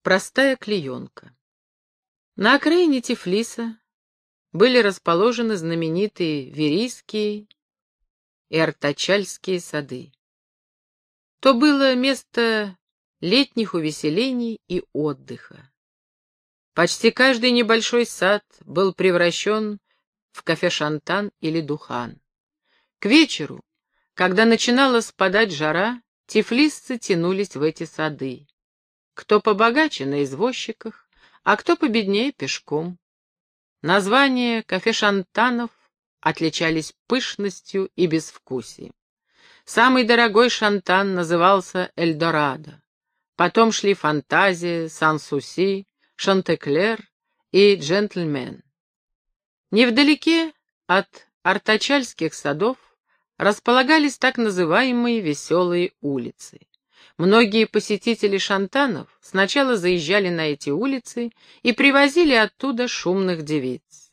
Простая клеенка. На окраине Тифлиса были расположены знаменитые Верийские и Артачальские сады. То было место летних увеселений и отдыха. Почти каждый небольшой сад был превращен в кафе-шантан или духан. К вечеру, когда начинала спадать жара, тифлисцы тянулись в эти сады. Кто побогаче на извозчиках, а кто победнее пешком. Названия кафе-шантанов отличались пышностью и безвкусием. Самый дорогой шантан назывался Эльдорадо. Потом шли Фантазия, Сан-Суси, Шантеклер и Джентльмен. Невдалеке от Артачальских садов располагались так называемые веселые улицы. Многие посетители шантанов сначала заезжали на эти улицы и привозили оттуда шумных девиц.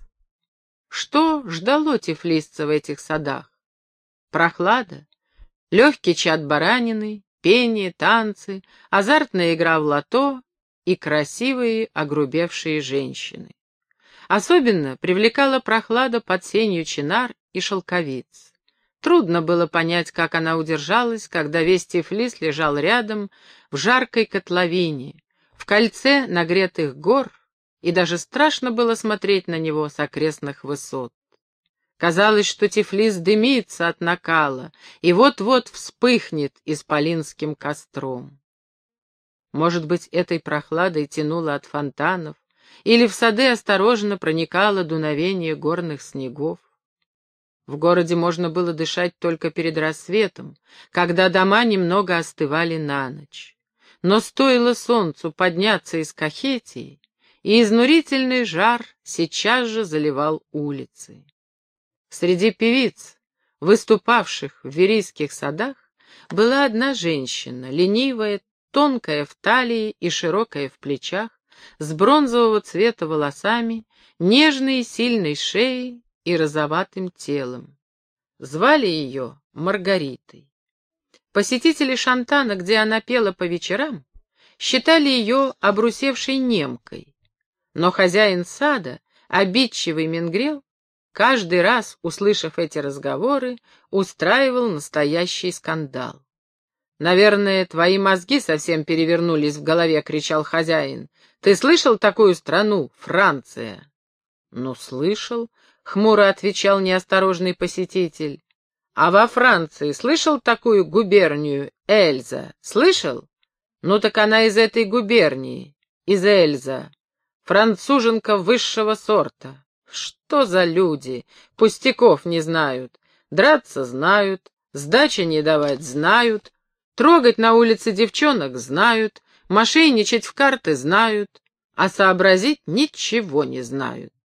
Что ждало тифлисца в этих садах? Прохлада, легкий чад баранины, пение, танцы, азартная игра в лото и красивые огрубевшие женщины. Особенно привлекала прохлада под сенью чинар и шелковиц. Трудно было понять, как она удержалась, когда весь Тифлис лежал рядом, в жаркой котловине, в кольце нагретых гор, и даже страшно было смотреть на него с окрестных высот. Казалось, что Тифлис дымится от накала и вот-вот вспыхнет исполинским костром. Может быть, этой прохладой тянуло от фонтанов, или в сады осторожно проникало дуновение горных снегов. В городе можно было дышать только перед рассветом, когда дома немного остывали на ночь. Но стоило солнцу подняться из Кахетии, и изнурительный жар сейчас же заливал улицы. Среди певиц, выступавших в верийских садах, была одна женщина, ленивая, тонкая в талии и широкая в плечах, с бронзового цвета волосами, нежной и сильной шеей и розоватым телом. Звали ее Маргаритой. Посетители шантана, где она пела по вечерам, считали ее обрусевшей немкой, но хозяин сада, обидчивый Менгрел, каждый раз, услышав эти разговоры, устраивал настоящий скандал. «Наверное, твои мозги совсем перевернулись в голове», — кричал хозяин. «Ты слышал такую страну, Франция?» «Ну, слышал», — хмуро отвечал неосторожный посетитель. «А во Франции слышал такую губернию, Эльза? Слышал? Ну так она из этой губернии, из Эльза. Француженка высшего сорта. Что за люди? Пустяков не знают. Драться знают, сдачи не давать знают, трогать на улице девчонок знают, мошенничать в карты знают, а сообразить ничего не знают».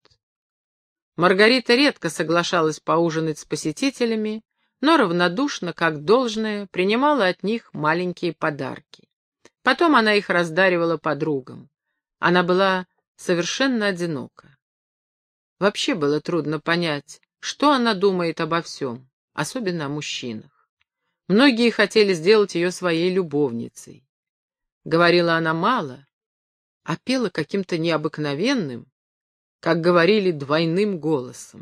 Маргарита редко соглашалась поужинать с посетителями, но равнодушно, как должное, принимала от них маленькие подарки. Потом она их раздаривала подругам. Она была совершенно одинока. Вообще было трудно понять, что она думает обо всем, особенно о мужчинах. Многие хотели сделать ее своей любовницей. Говорила она мало, а пела каким-то необыкновенным, как говорили, двойным голосом.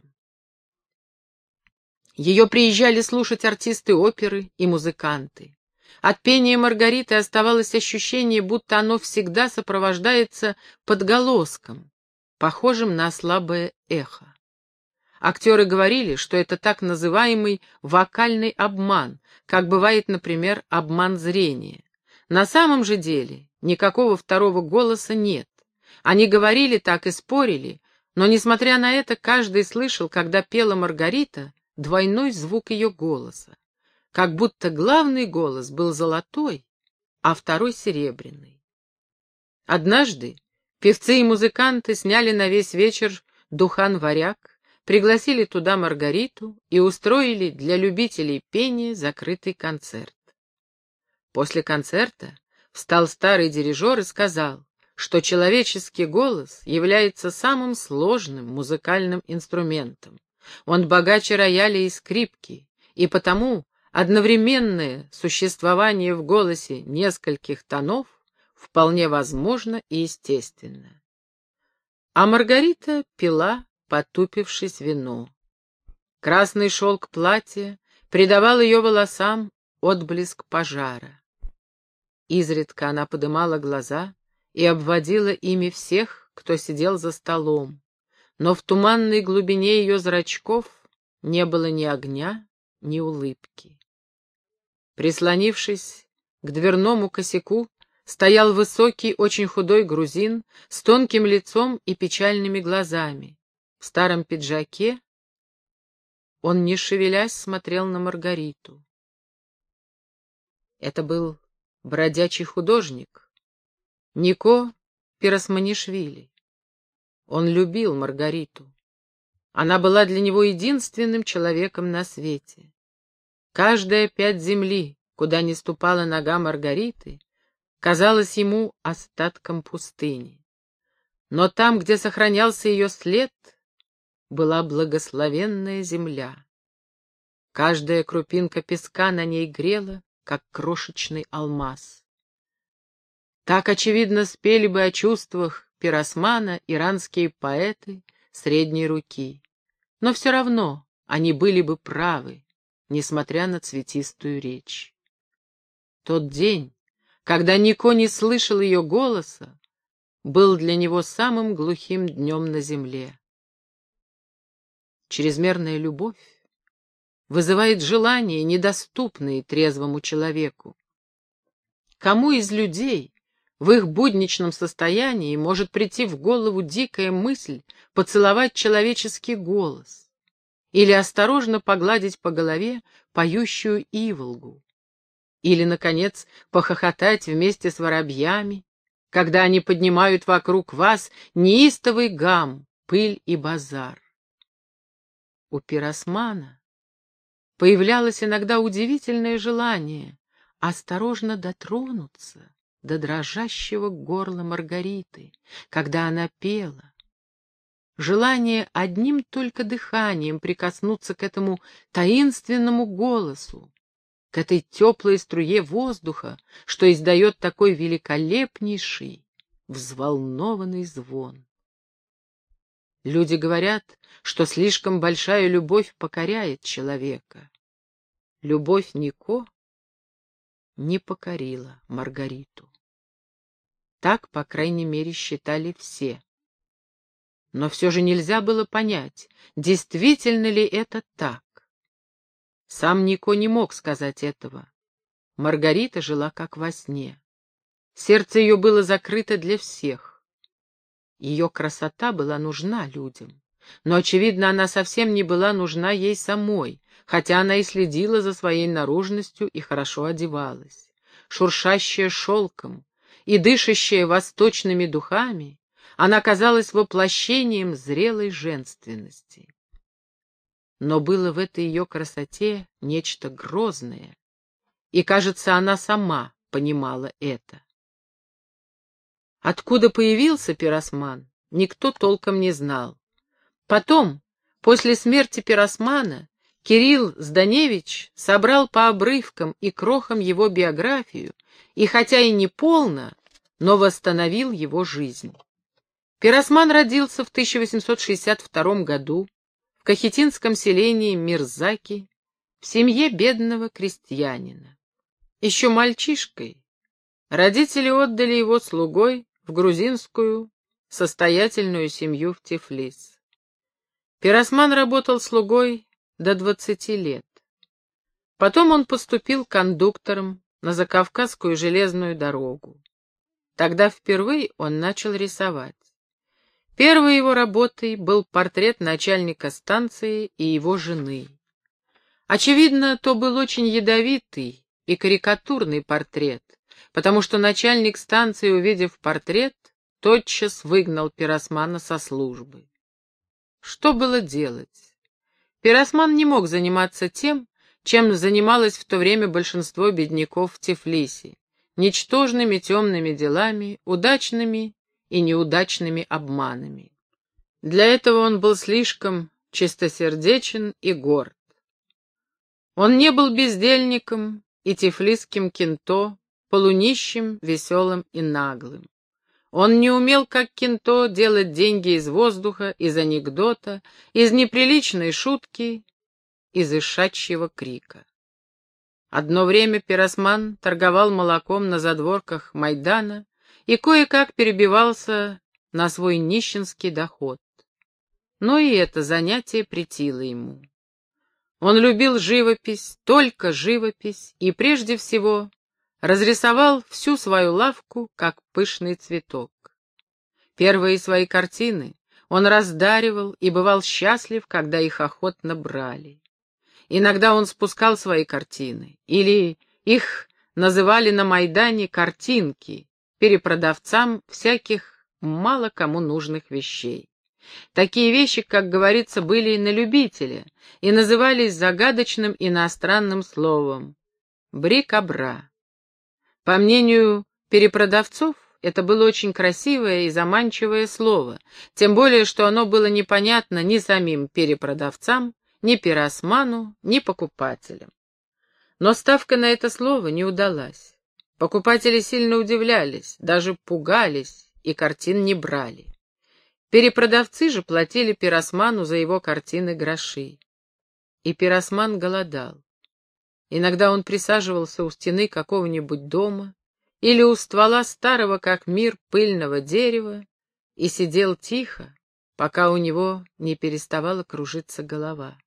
Ее приезжали слушать артисты оперы и музыканты. От пения Маргариты оставалось ощущение, будто оно всегда сопровождается подголоском, похожим на слабое эхо. Актеры говорили, что это так называемый вокальный обман, как бывает, например, обман зрения. На самом же деле никакого второго голоса нет. Они говорили так и спорили, но, несмотря на это, каждый слышал, когда пела Маргарита, двойной звук ее голоса, как будто главный голос был золотой, а второй серебряный. Однажды певцы и музыканты сняли на весь вечер духан-варяг, пригласили туда Маргариту и устроили для любителей пения закрытый концерт. После концерта встал старый дирижер и сказал, что человеческий голос является самым сложным музыкальным инструментом. Он богаче рояля и скрипки, и потому одновременное существование в голосе нескольких тонов вполне возможно и естественно. А Маргарита пила, потупившись, вино. Красный шелк платья придавал ее волосам отблеск пожара. Изредка она подымала глаза и обводила ими всех, кто сидел за столом, но в туманной глубине ее зрачков не было ни огня, ни улыбки. Прислонившись к дверному косяку, стоял высокий, очень худой грузин с тонким лицом и печальными глазами. В старом пиджаке он, не шевелясь, смотрел на Маргариту. Это был бродячий художник Нико Пиросманишвили. Он любил Маргариту. Она была для него единственным человеком на свете. Каждая пядь земли, куда ни ступала нога Маргариты, казалась ему остатком пустыни. Но там, где сохранялся ее след, была благословенная земля. Каждая крупинка песка на ней грела, как крошечный алмаз. Так, очевидно, спели бы о чувствах Пиросмана иранские поэты средней руки. Но все равно они были бы правы, несмотря на цветистую речь. Тот день, когда Нико не слышал ее голоса, был для него самым глухим днем на земле. Чрезмерная любовь вызывает желания, недоступные трезвому человеку. Кому из людей в их будничном состоянии может прийти в голову дикая мысль поцеловать человеческий голос или осторожно погладить по голове поющую иволгу, или, наконец, похохотать вместе с воробьями, когда они поднимают вокруг вас неистовый гам, пыль и базар? У Пиросмана появлялось иногда удивительное желание осторожно дотронуться до дрожащего горла Маргариты, когда она пела. Желание одним только дыханием прикоснуться к этому таинственному голосу, к этой теплой струе воздуха, что издает такой великолепнейший, взволнованный звон. Люди говорят, что слишком большая любовь покоряет человека. Любовь Нико не покорила Маргариту. Так, по крайней мере, считали все. Но все же нельзя было понять, действительно ли это так. Сам Нико не мог сказать этого. Маргарита жила как во сне. Сердце ее было закрыто для всех. Ее красота была нужна людям, но, очевидно, она совсем не была нужна ей самой, хотя она и следила за своей наружностью и хорошо одевалась. Шуршащая шелком и дышащая восточными духами, она казалась воплощением зрелой женственности. Но было в этой ее красоте нечто грозное, и, кажется, она сама понимала это. Откуда появился Пиросман, никто толком не знал. Потом, после смерти Пиросмана, Кирилл Зданевич собрал по обрывкам и крохам его биографию, и хотя и не полно, но восстановил его жизнь. Пиросман родился в 1862 году в кахетинском селении Мирзаки в семье бедного крестьянина. Еще мальчишкой родители отдали его слугой в грузинскую состоятельную семью в Тифлис. Пиросман работал слугой до 20 лет. Потом он поступил кондуктором на Закавказскую железную дорогу. Тогда впервые он начал рисовать. Первой его работой был портрет начальника станции и его жены. Очевидно, то был очень ядовитый и карикатурный портрет, потому что начальник станции, увидев портрет, тотчас выгнал Пиросмана со службы. Что было делать? Пиросман не мог заниматься тем, чем занималось в то время большинство бедняков в Тифлисе, ничтожными темными делами, удачными и неудачными обманами. Для этого он был слишком чистосердечен и горд. Он не был бездельником и тифлисским кенто полунищим, веселым и наглым. Он не умел, как Кинто, делать деньги из воздуха, из анекдота, из неприличной шутки, из ишачьего крика. Одно время Пиросман торговал молоком на задворках Майдана и кое-как перебивался на свой нищенский доход. Но и это занятие претило ему. Он любил живопись, только живопись, и прежде всего разрисовал всю свою лавку, как пышный цветок. Первые свои картины он раздаривал и бывал счастлив, когда их охотно брали. Иногда он спускал свои картины, или их называли на Майдане картинки, перепродавцам всяких мало кому нужных вещей. Такие вещи, как говорится, были на любителя и назывались загадочным иностранным словом «брик-а-бра». По мнению перепродавцов, это было очень красивое и заманчивое слово, тем более, что оно было непонятно ни самим перепродавцам, ни Пиросману, ни покупателям. Но ставка на это слово не удалась. Покупатели сильно удивлялись, даже пугались и картин не брали. Перепродавцы же платили Пиросману за его картины гроши. И Пиросман голодал. Иногда он присаживался у стены какого-нибудь дома или у ствола старого как мир пыльного дерева и сидел тихо, пока у него не переставала кружиться голова.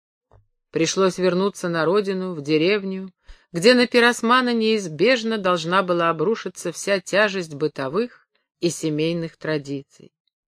Пришлось вернуться на родину, в деревню, где на Пиросмана неизбежно должна была обрушиться вся тяжесть бытовых и семейных традиций.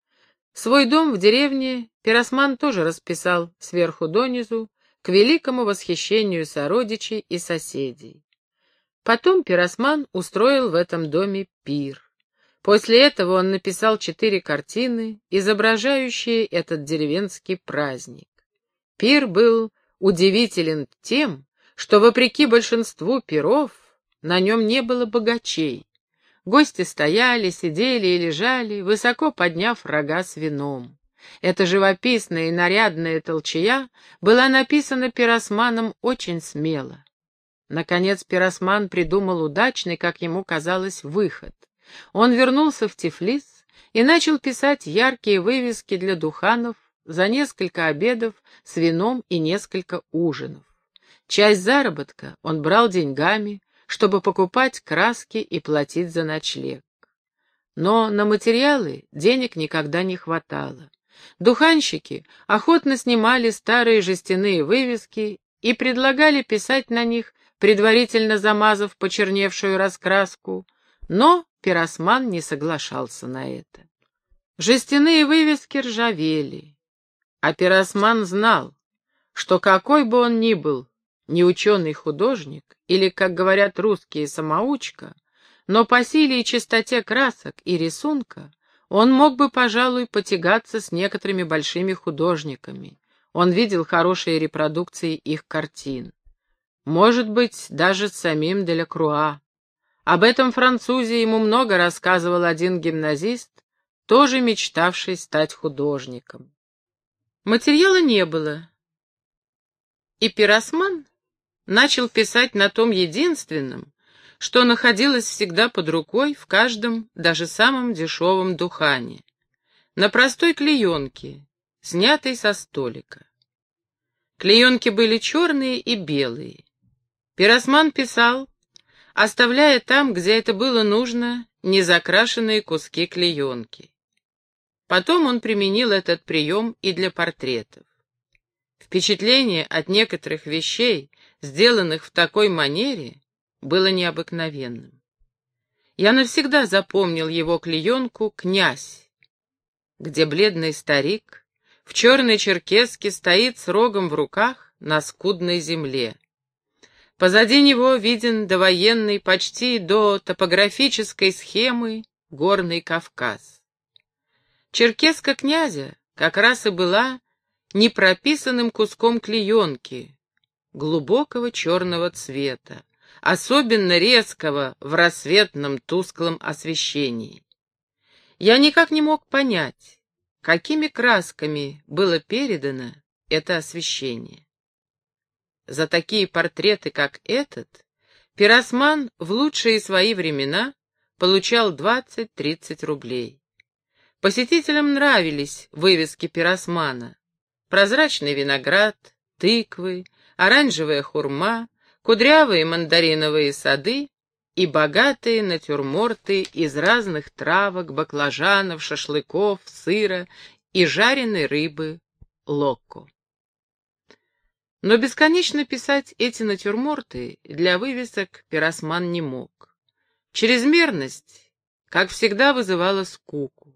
Свой дом в деревне Пиросман тоже расписал сверху донизу, к великому восхищению сородичей и соседей. Потом Пиросман устроил в этом доме пир. После этого он написал 4 картины, изображающие этот деревенский праздник. Пир был удивителен тем, что, вопреки большинству пиров, на нем не было богачей. Гости стояли, сидели и лежали, высоко подняв рога с вином. Эта живописная и нарядная толчая была написана Пиросманом очень смело. Наконец Пиросман придумал удачный, как ему казалось, выход. Он вернулся в Тифлис и начал писать яркие вывески для духанов за несколько обедов с вином и несколько ужинов. Часть заработка он брал деньгами, чтобы покупать краски и платить за ночлег. Но на материалы денег никогда не хватало. Духанщики охотно снимали старые жестяные вывески и предлагали писать на них, предварительно замазав почерневшую раскраску, но Пиросман не соглашался на это. Жестяные вывески ржавели, а Пиросман знал, что какой бы он ни был, не ученый-художник или, как говорят русские, самоучка, но по силе и чистоте красок и рисунка он мог бы, пожалуй, потягаться с некоторыми большими художниками. Он видел хорошие репродукции их картин. Может быть, даже с самим Делакруа. Об этом французе ему много рассказывал один гимназист, тоже мечтавший стать художником. Материала не было, и Пиросман начал писать на том единственном, что находилось всегда под рукой в каждом, даже самом дешевом духане, на простой клеенке, снятой со столика. Клеенки были черные и белые. Пиросман писал, оставляя там, где это было нужно, незакрашенные куски клеенки. Потом он применил этот прием и для портретов. Впечатление от некоторых вещей, сделанных в такой манере, было необыкновенным. Я навсегда запомнил его клеенку «Князь», где бледный старик в черной черкеске стоит с рогом в руках на скудной земле. Позади него виден довоенный, почти до топографической схемы, горный Кавказ. Черкеска князя как раз и была непрописанным куском клеенки глубокого черного цвета, особенно резкого в рассветном тусклом освещении. Я никак не мог понять, какими красками было передано это освещение. За такие портреты, как этот, Пиросман в лучшие свои времена получал 20-30 рублей. Посетителям нравились вывески пиросмана: прозрачный виноград, тыквы, оранжевая хурма, кудрявые мандариновые сады и богатые натюрморты из разных травок, баклажанов, шашлыков, сыра и жареной рыбы локко. Но бесконечно писать эти натюрморты для вывесок пиросман не мог. Чрезмерность, как всегда, вызывала скуку.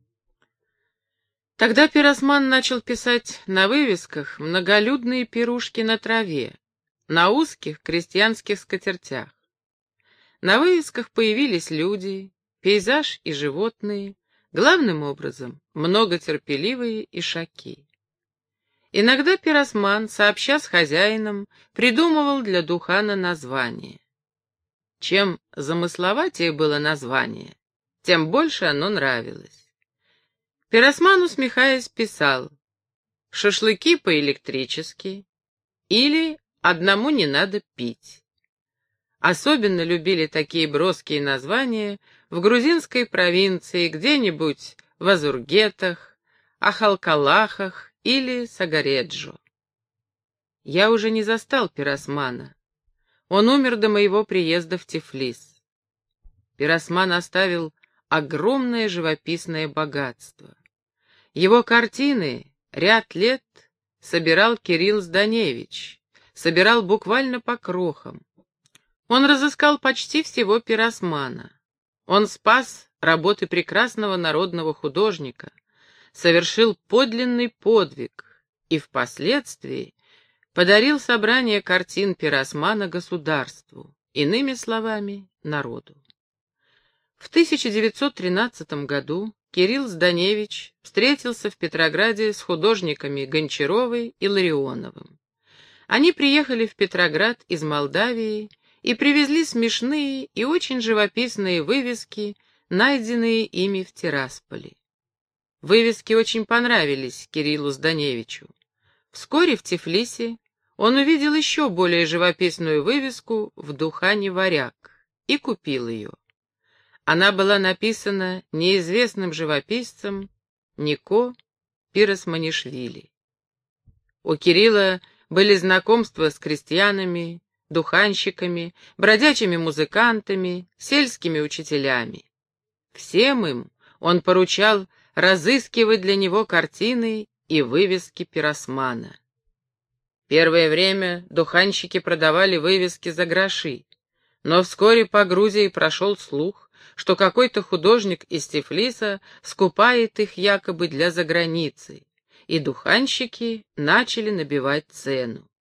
Тогда пиросман начал писать на вывесках многолюдные пирушки на траве, на узких крестьянских скатертях. На вывесках появились люди, пейзаж и животные, главным образом многотерпеливые ишаки. Иногда пиросман, сообща с хозяином, придумывал для духана название. Чем замысловатее было название, тем больше оно нравилось. Пиросман, усмехаясь, писал: «Шашлыки по-электрически» или «Одному не надо пить». Особенно любили такие броские названия в грузинской провинции, где-нибудь в Азургетах, Ахалкалахах или Сагареджо. Я уже не застал пиросмана. Он умер до моего приезда в Тифлис. Пиросман оставил огромное живописное богатство. Его картины ряд лет собирал Кирилл Зданевич, собирал буквально по крохам. Он разыскал почти всего пиросмана. Он спас работы прекрасного народного художника, совершил подлинный подвиг и впоследствии подарил собрание картин пиросмана государству, иными словами, народу. В 1913 году Кирилл Зданевич встретился в Петрограде с художниками Гончаровой и Ларионовым. Они приехали в Петроград из Молдавии и привезли смешные и очень живописные вывески, найденные ими в Тирасполе. Вывески очень понравились Кириллу Зданевичу. Вскоре в Тифлисе он увидел еще более живописную вывеску в Духане «Варяг» и купил ее. Она была написана неизвестным живописцем Нико Пиросманишвили. У Кирилла были знакомства с крестьянами, духанщиками, бродячими музыкантами, сельскими учителями. Всем им он поручал разыскивать для него картины и вывески пиросмана. Первое время духанщики продавали вывески за гроши, но вскоре по Грузии прошел слух, что какой-то художник из Тифлиса скупает их якобы для заграницы, и духанщики начали набивать цену.